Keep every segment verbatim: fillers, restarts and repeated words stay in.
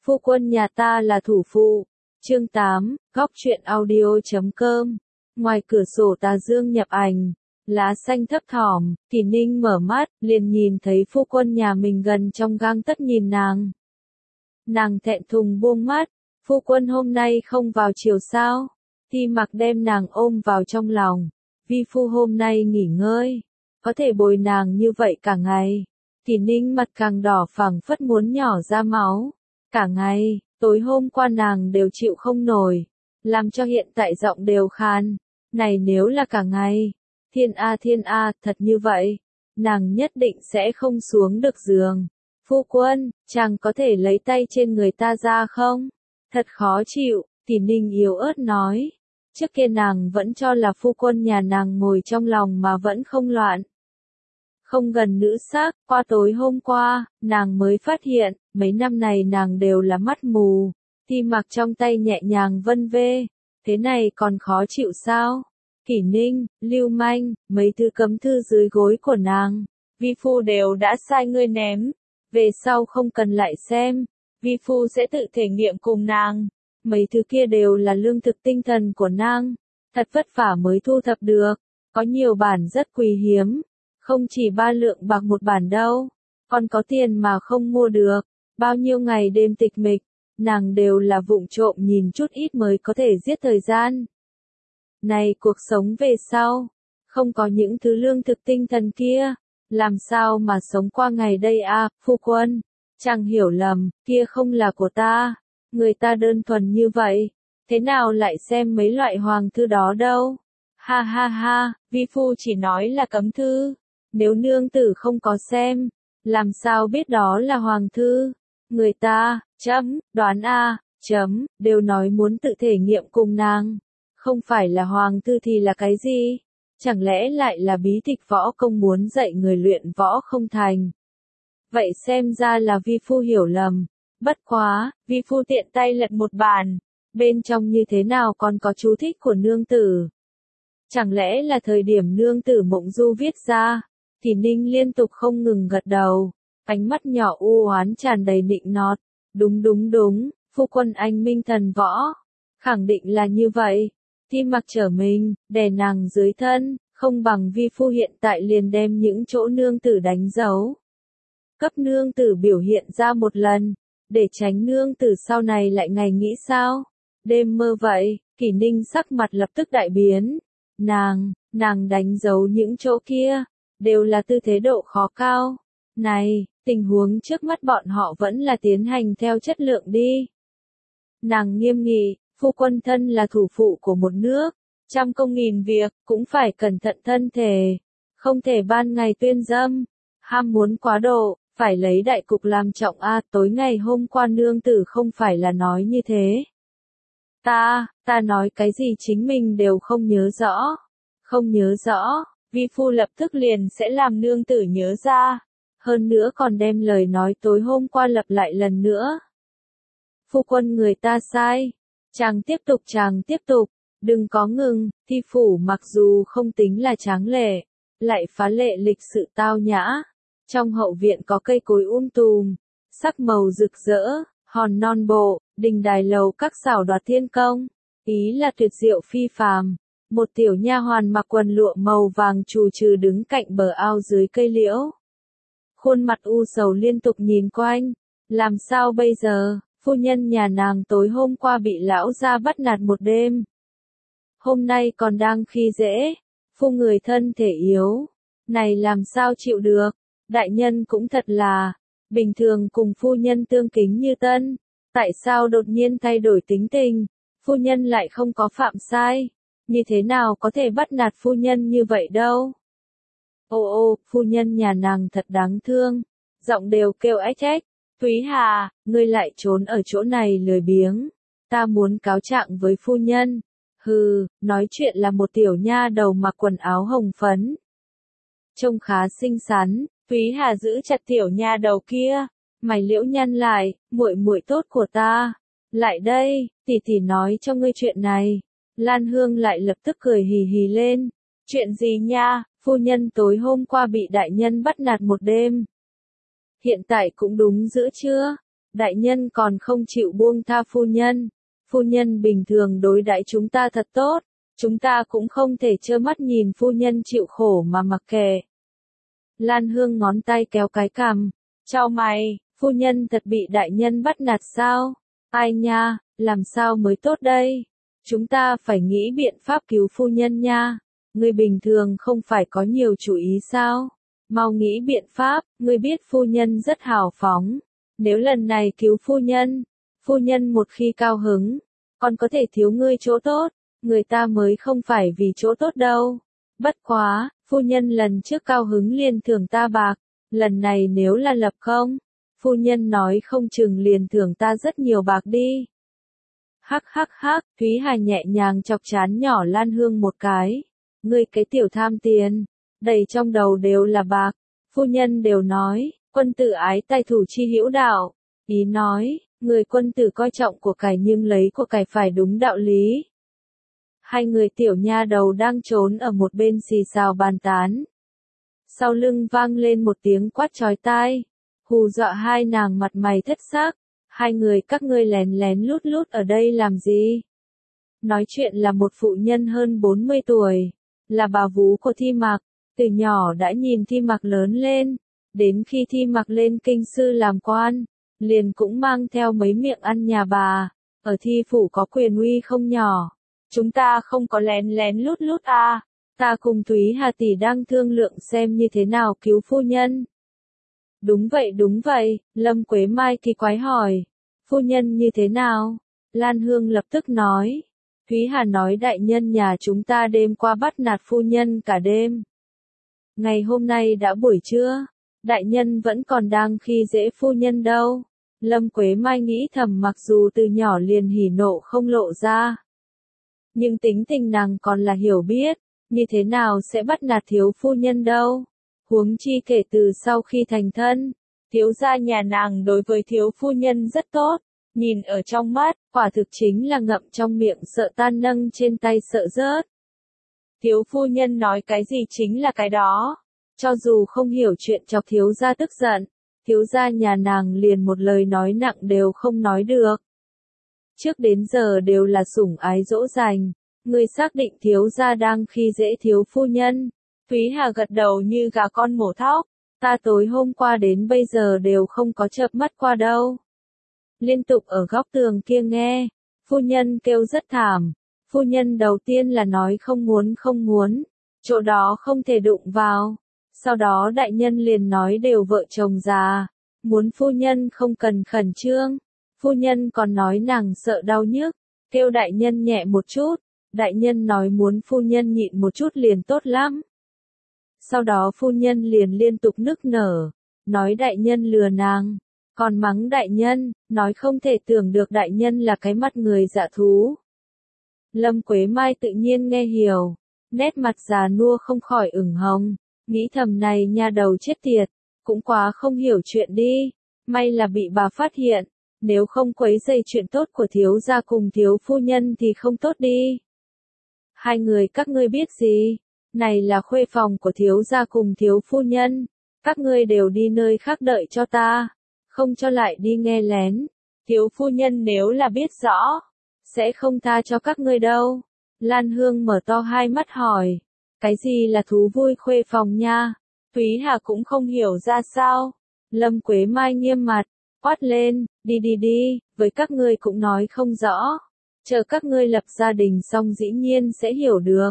Phu quân nhà ta là thủ phụ. Chương tám, góc truyện audio chấm com. Ngoài cửa sổ tà dương nhập ảnh, lá xanh thấp thỏm, Kỳ Ninh mở mắt, liền nhìn thấy phu quân nhà mình gần trong gang tấc nhìn nàng. Nàng thẹn thùng buông mắt, phu quân hôm nay không vào chiều sao? Thi Mặc đem nàng ôm vào trong lòng. Vi phu hôm nay nghỉ ngơi, có thể bồi nàng như vậy cả ngày. Kỳ Ninh mặt càng đỏ phảng phất muốn nhỏ ra máu. Cả ngày, tối hôm qua nàng đều chịu không nổi, làm cho hiện tại giọng đều khan. Này nếu là cả ngày, thiên a thiên a, thật như vậy, nàng nhất định sẽ không xuống được giường. Phu quân, chàng có thể lấy tay trên người ta ra không? Thật khó chịu, Kỳ Ninh yếu ớt nói. Trước kia nàng vẫn cho là phu quân nhà nàng ngồi trong lòng mà vẫn không loạn. Không gần nữ sắc, qua tối hôm qua, nàng mới phát hiện, mấy năm này nàng đều là mắt mù. Thi Mặc trong tay nhẹ nhàng vân vê, thế này còn khó chịu sao? Kỳ Ninh, lưu manh, mấy thứ cấm thư dưới gối của nàng, vi phu đều đã sai ngươi ném, về sau không cần lại xem, vi phu sẽ tự thể nghiệm cùng nàng. Mấy thứ kia đều là lương thực tinh thần của nàng, thật vất vả mới thu thập được, có nhiều bản rất quý hiếm. Không chỉ ba lượng bạc một bản đâu, còn có tiền mà không mua được, bao nhiêu ngày đêm tịch mịch, nàng đều là vụng trộm nhìn chút ít mới có thể giết thời gian. Này cuộc sống về sau, không có những thứ lương thực tinh thần kia, làm sao mà sống qua ngày đây à, phu quân, chẳng hiểu lầm, kia không là của ta, người ta đơn thuần như vậy, thế nào lại xem mấy loại hoàng thư đó đâu. Ha ha ha, vi phu chỉ nói là cấm thư. Nếu nương tử không có xem, làm sao biết đó là hoàng thư? Người ta, chấm, đoán a, chấm, đều nói muốn tự thể nghiệm cùng nàng. Không phải là hoàng thư thì là cái gì? Chẳng lẽ lại là bí tịch võ công muốn dạy người luyện võ không thành? Vậy xem ra là vi phu hiểu lầm. Bất quá, vi phu tiện tay lật một bản. Bên trong như thế nào còn có chú thích của nương tử? Chẳng lẽ là thời điểm nương tử Mộng Du viết ra? Kỳ Ninh liên tục không ngừng gật đầu, ánh mắt nhỏ u oán tràn đầy nịnh nọt. Đúng đúng đúng, phu quân anh minh thần võ. Khẳng định là như vậy. Thi Mặc trở mình, đè nàng dưới thân, không bằng vi phu hiện tại liền đem những chỗ nương tử đánh dấu. Cấp nương tử biểu hiện ra một lần, để tránh nương tử sau này lại ngày nghĩ sao. Đêm mơ vậy, Kỳ Ninh sắc mặt lập tức đại biến. Nàng, nàng đánh dấu những chỗ kia. Đều là tư thế độ khó cao. Này, tình huống trước mắt bọn họ vẫn là tiến hành theo chất lượng đi. Nàng nghiêm nghị, phu quân thân là thủ phụ của một nước, trăm công nghìn việc, cũng phải cẩn thận thân thể. Không thể ban ngày tuyên dâm, ham muốn quá độ, phải lấy đại cục làm trọng a. Tối ngày hôm qua nương tử không phải là nói như thế. Ta, ta nói cái gì chính mình đều không nhớ rõ. Không nhớ rõ. Vi phu lập tức liền sẽ làm nương tử nhớ ra, hơn nữa còn đem lời nói tối hôm qua lặp lại lần nữa. Phu quân người ta sai, chàng tiếp tục chàng tiếp tục, đừng có ngừng. Thi phủ mặc dù không tính là tráng lệ, lại phá lệ lịch sự tao nhã. Trong hậu viện có cây cối um tùm, sắc màu rực rỡ, hòn non bộ, đình đài lầu các xảo đoạt thiên công, ý là tuyệt diệu phi phàm. Một tiểu nha hoàn mặc quần lụa màu vàng trù trừ đứng cạnh bờ ao dưới cây liễu. Khuôn mặt u sầu liên tục nhìn quanh. Làm sao bây giờ, phu nhân nhà nàng tối hôm qua bị lão gia bắt nạt một đêm. Hôm nay còn đang khi dễ, phu người thân thể yếu. Này làm sao chịu được, đại nhân cũng thật là, bình thường cùng phu nhân tương kính như tân. Tại sao đột nhiên thay đổi tính tình, phu nhân lại không có phạm sai. Như thế nào có thể bắt nạt phu nhân như vậy đâu? Ô ô, phu nhân nhà nàng thật đáng thương. Giọng đều kêu ách ách. Thúy Hà, ngươi lại trốn ở chỗ này lười biếng. Ta muốn cáo trạng với phu nhân. Hừ, nói chuyện là một tiểu nha đầu mặc quần áo hồng phấn. Trông khá xinh xắn. Thúy Hà giữ chặt tiểu nha đầu kia. Mày liễu nhăn lại, muội muội tốt của ta. Lại đây, tỷ tỷ nói cho ngươi chuyện này. Lan Hương lại lập tức cười hì hì lên. Chuyện gì nha, phu nhân tối hôm qua bị đại nhân bắt nạt một đêm. Hiện tại cũng đúng giữa trưa. đại nhân còn không chịu buông tha phu nhân. Phu nhân bình thường đối đãi chúng ta thật tốt, chúng ta cũng không thể trơ mắt nhìn phu nhân chịu khổ mà mặc kệ. Lan Hương ngón tay kéo cái cằm, chau mày, phu nhân thật bị đại nhân bắt nạt sao? Ai nha, làm sao mới tốt đây? Chúng ta phải nghĩ biện pháp cứu phu nhân nha. Người bình thường không phải có nhiều chủ ý sao? Mau nghĩ biện pháp, ngươi biết phu nhân rất hào phóng. Nếu lần này cứu phu nhân, phu nhân một khi cao hứng, còn có thể thiếu ngươi chỗ tốt, người ta mới không phải vì chỗ tốt đâu. Bất quá, phu nhân lần trước cao hứng liền thưởng ta bạc, lần này nếu là lập công, phu nhân nói không chừng liền thưởng ta rất nhiều bạc đi. Hắc hắc hắc, Thúy Hà nhẹ nhàng chọc trán nhỏ Lan Hương một cái. Ngươi cái tiểu tham tiền, đầy trong đầu đều là bạc. Phu nhân đều nói, quân tử ái tài thủ chi hữu đạo. Ý nói, người quân tử coi trọng của cải nhưng lấy của cải phải đúng đạo lý. Hai người tiểu nha đầu đang trốn ở một bên xì xào bàn tán. Sau lưng vang lên một tiếng quát chói tai, hù dọa hai nàng mặt mày thất xác. Hai người các ngươi lén lén lút lút ở đây làm gì? Nói chuyện là một phụ nhân hơn bốn mươi tuổi, là bà vú của Thi Mặc, từ nhỏ đã nhìn Thi Mặc lớn lên, đến khi Thi Mặc lên kinh sư làm quan, liền cũng mang theo mấy miệng ăn nhà bà, ở Thi phủ có quyền uy không nhỏ. Chúng ta không có lén lén lút lút à, ta cùng Thúy Hà tỷ đang thương lượng xem như thế nào cứu phu nhân. Đúng vậy đúng vậy, Lâm Quế Mai kỳ quái hỏi, phu nhân như thế nào? Lan Hương lập tức nói, Thúy Hà nói đại nhân nhà chúng ta đêm qua bắt nạt phu nhân cả đêm. Ngày hôm nay đã buổi trưa, đại nhân vẫn còn đang khi dễ phu nhân đâu. Lâm Quế Mai nghĩ thầm mặc dù từ nhỏ liền hỉ nộ không lộ ra, nhưng tính tình nàng còn là hiểu biết, như thế nào sẽ bắt nạt thiếu phu nhân đâu. Huống chi kể từ sau khi thành thân, thiếu gia nhà nàng đối với thiếu phu nhân rất tốt, nhìn ở trong mắt, quả thực chính là ngậm trong miệng sợ tan nâng trên tay sợ rớt. Thiếu phu nhân nói cái gì chính là cái đó, cho dù không hiểu chuyện chọc thiếu gia tức giận, thiếu gia nhà nàng liền một lời nói nặng đều không nói được. Trước đến giờ đều là sủng ái dỗ dành, người xác định thiếu gia đang khi dễ thiếu phu nhân. Thúy Hà gật đầu như gà con mổ thóc, ta tối hôm qua đến bây giờ đều không có chợp mắt qua đâu. Liên tục ở góc tường kia nghe, phu nhân kêu rất thảm, phu nhân đầu tiên là nói không muốn không muốn, chỗ đó không thể đụng vào, sau đó đại nhân liền nói đều vợ chồng già, muốn phu nhân không cần khẩn trương, phu nhân còn nói nàng sợ đau nhức, kêu đại nhân nhẹ một chút, đại nhân nói muốn phu nhân nhịn một chút liền tốt lắm. Sau đó phu nhân liền liên tục nức nở, nói đại nhân lừa nàng, còn mắng đại nhân, nói không thể tưởng được đại nhân là cái mặt người dạ thú. Lâm Quế Mai tự nhiên nghe hiểu, nét mặt già nua không khỏi ửng hồng, nghĩ thầm này nha đầu chết tiệt, cũng quá không hiểu chuyện đi, may là bị bà phát hiện, nếu không quấy rầy chuyện tốt của thiếu gia cùng thiếu phu nhân thì không tốt đi. Hai người các ngươi biết gì? Này là khuê phòng của thiếu gia cùng thiếu phu nhân, các ngươi đều đi nơi khác đợi cho ta, không cho lại đi nghe lén. Thiếu phu nhân nếu là biết rõ, sẽ không tha cho các ngươi đâu. Lan Hương mở to hai mắt hỏi, cái gì là thú vui khuê phòng nha? Thúy Hà cũng không hiểu ra sao. Lâm Quế Mai nghiêm mặt, quát lên, đi đi đi, với các ngươi cũng nói không rõ. Chờ các ngươi lập gia đình xong dĩ nhiên sẽ hiểu được.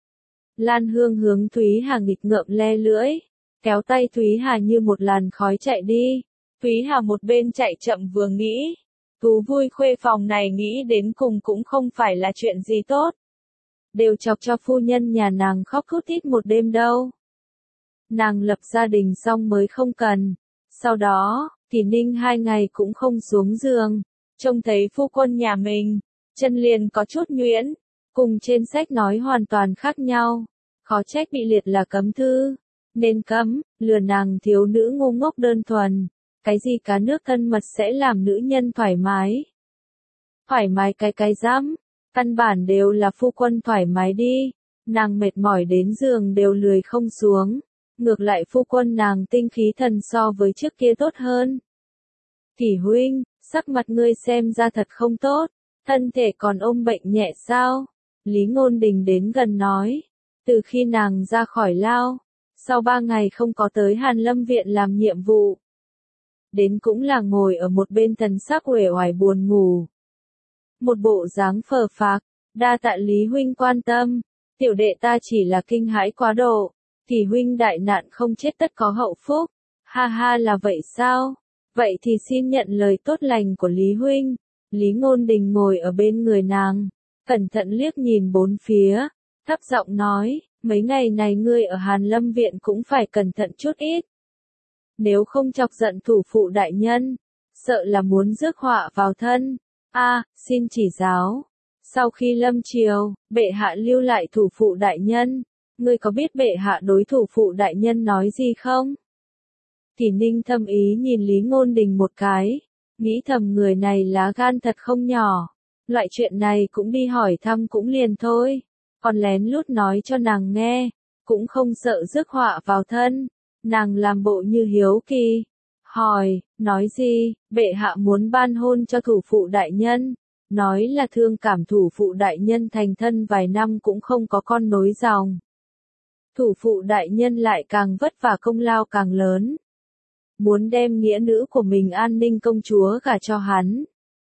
Lan Hương hướng Thúy Hà nghịch ngợm le lưỡi, kéo tay Thúy Hà như một làn khói chạy đi. Thúy Hà một bên chạy chậm vừa nghĩ, thú vui khuê phòng này nghĩ đến cùng cũng không phải là chuyện gì tốt. Đều chọc cho phu nhân nhà nàng khóc thút thít một đêm đâu. Nàng lập gia đình xong mới không cần. Sau đó, Kỳ Ninh hai ngày cũng không xuống giường, trông thấy phu quân nhà mình, chân liền có chút nhuyễn, cùng trên sách nói hoàn toàn khác nhau. Khó trách bị liệt là cấm thư, nên cấm, lừa nàng thiếu nữ ngu ngốc đơn thuần. Cái gì cá nước thân mật sẽ làm nữ nhân thoải mái? Thoải mái cái cái rắm, căn bản đều là phu quân thoải mái đi, nàng mệt mỏi đến giường đều lười không xuống, ngược lại phu quân nàng tinh khí thần so với trước kia tốt hơn. Kỷ huynh, sắc mặt ngươi xem ra thật không tốt, thân thể còn ôm bệnh nhẹ sao? Lý Ngôn Đình đến gần nói, từ khi nàng ra khỏi lao, sau ba ngày không có tới Hàn Lâm Viện làm nhiệm vụ. Đến cũng là ngồi ở một bên thần sắc uể oải buồn ngủ. Một bộ dáng phờ phạc, đa tạ Lý huynh quan tâm, tiểu đệ ta chỉ là kinh hãi quá độ, Kỳ huynh đại nạn không chết tất có hậu phúc, ha ha là vậy sao? Vậy thì xin nhận lời tốt lành của Lý huynh. Lý Ngôn Đình ngồi ở bên người nàng, cẩn thận liếc nhìn bốn phía, thấp giọng nói, mấy ngày này ngươi ở Hàn Lâm Viện cũng phải cẩn thận chút ít. Nếu không chọc giận thủ phụ đại nhân, sợ là muốn rước họa vào thân. A, xin chỉ giáo. Sau khi lâm triều, bệ hạ lưu lại thủ phụ đại nhân, ngươi có biết bệ hạ đối thủ phụ đại nhân nói gì không? Kỳ Ninh thâm ý nhìn Lý Ngôn Đình một cái, nghĩ thầm người này lá gan thật không nhỏ, loại chuyện này cũng đi hỏi thăm cũng liền thôi, còn lén lút nói cho nàng nghe, cũng không sợ rước họa vào thân. Nàng làm bộ như hiếu kỳ, hỏi, nói gì, bệ hạ muốn ban hôn cho thủ phụ đại nhân, nói là thương cảm thủ phụ đại nhân thành thân vài năm cũng không có con nối dòng. Thủ phụ đại nhân lại càng vất vả công lao càng lớn, muốn đem nghĩa nữ của mình An Ninh công chúa gả cho hắn.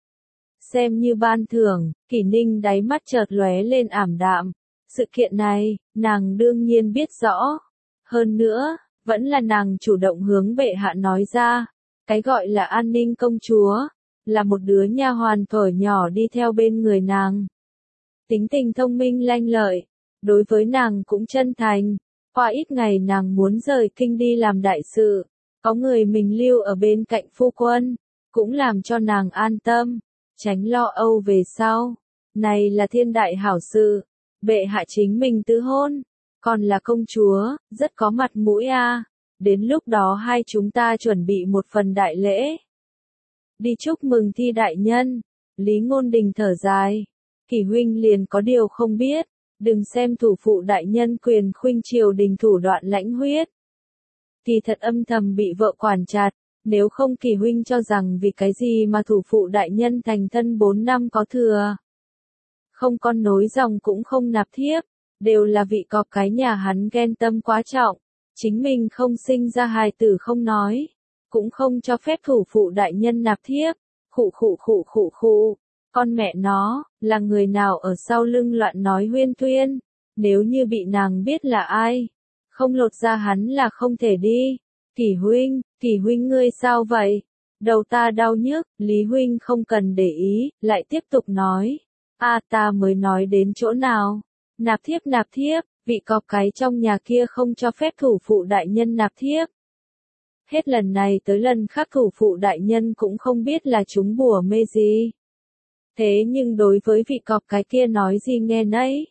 Xem như ban thưởng, Kỳ Ninh đáy mắt chợt lóe lên ảm đạm, sự kiện này, nàng đương nhiên biết rõ, hơn nữa, vẫn là nàng chủ động hướng bệ hạ nói ra, cái gọi là An Ninh công chúa, là một đứa nha hoàn thổi nhỏ đi theo bên người nàng. Tính tình thông minh lanh lợi, đối với nàng cũng chân thành, qua ít ngày nàng muốn rời kinh đi làm đại sự, có người mình lưu ở bên cạnh phu quân, cũng làm cho nàng an tâm, tránh lo âu về sau. Này là thiên đại hảo sự, bệ hạ chính mình tứ hôn, còn là công chúa, rất có mặt mũi a. À. Đến lúc đó hai chúng ta chuẩn bị một phần đại lễ. Đi chúc mừng thi đại nhân. Lý Ngôn Đình thở dài. Kỳ huynh liền có điều không biết, đừng xem thủ phụ đại nhân quyền khuynh triều đình thủ đoạn lãnh huyết. Kỳ thật âm thầm bị vợ quản chặt, nếu không Kỳ huynh cho rằng vì cái gì mà thủ phụ đại nhân thành thân bốn năm có thừa. Không con nối dòng cũng không nạp thiếp, đều là vị cọp cái nhà hắn ghen tâm quá trọng, chính mình không sinh ra hài tử không nói, cũng không cho phép thủ phụ đại nhân nạp thiếp, khụ khụ khụ khụ khụ, con mẹ nó, là người nào ở sau lưng loạn nói huyên thuyên, nếu như bị nàng biết là ai, không lột ra hắn là không thể đi. Kỳ huynh, Kỳ huynh ngươi sao vậy? Đầu ta đau nhức, Lý huynh không cần để ý, lại tiếp tục nói, a ta mới nói đến chỗ nào? Nạp thiếp nạp thiếp, vị cọp cái trong nhà kia không cho phép thủ phụ đại nhân nạp thiếp. Hết lần này tới lần khác thủ phụ đại nhân cũng không biết là chúng bùa mê gì. Thế nhưng đối với vị cọp cái kia nói gì nghe nấy.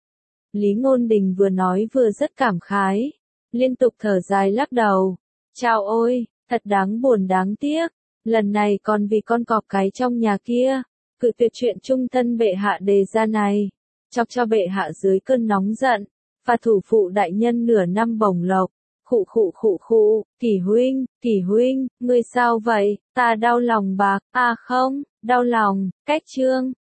Lý Ngôn Đình vừa nói vừa rất cảm khái, liên tục thở dài lắc đầu. Chao ôi, thật đáng buồn đáng tiếc, lần này còn vì con cọp cái trong nhà kia, cự tuyệt chuyện trung thân bệ hạ đề ra này, chọc cho bệ hạ dưới cơn nóng giận, và thủ phụ đại nhân nửa năm bổng lộc. Khụ khụ khụ khụ, Kỳ huynh, Kỳ huynh, ngươi sao vậy, ta đau lòng bạc, à không, đau lòng, cách chương.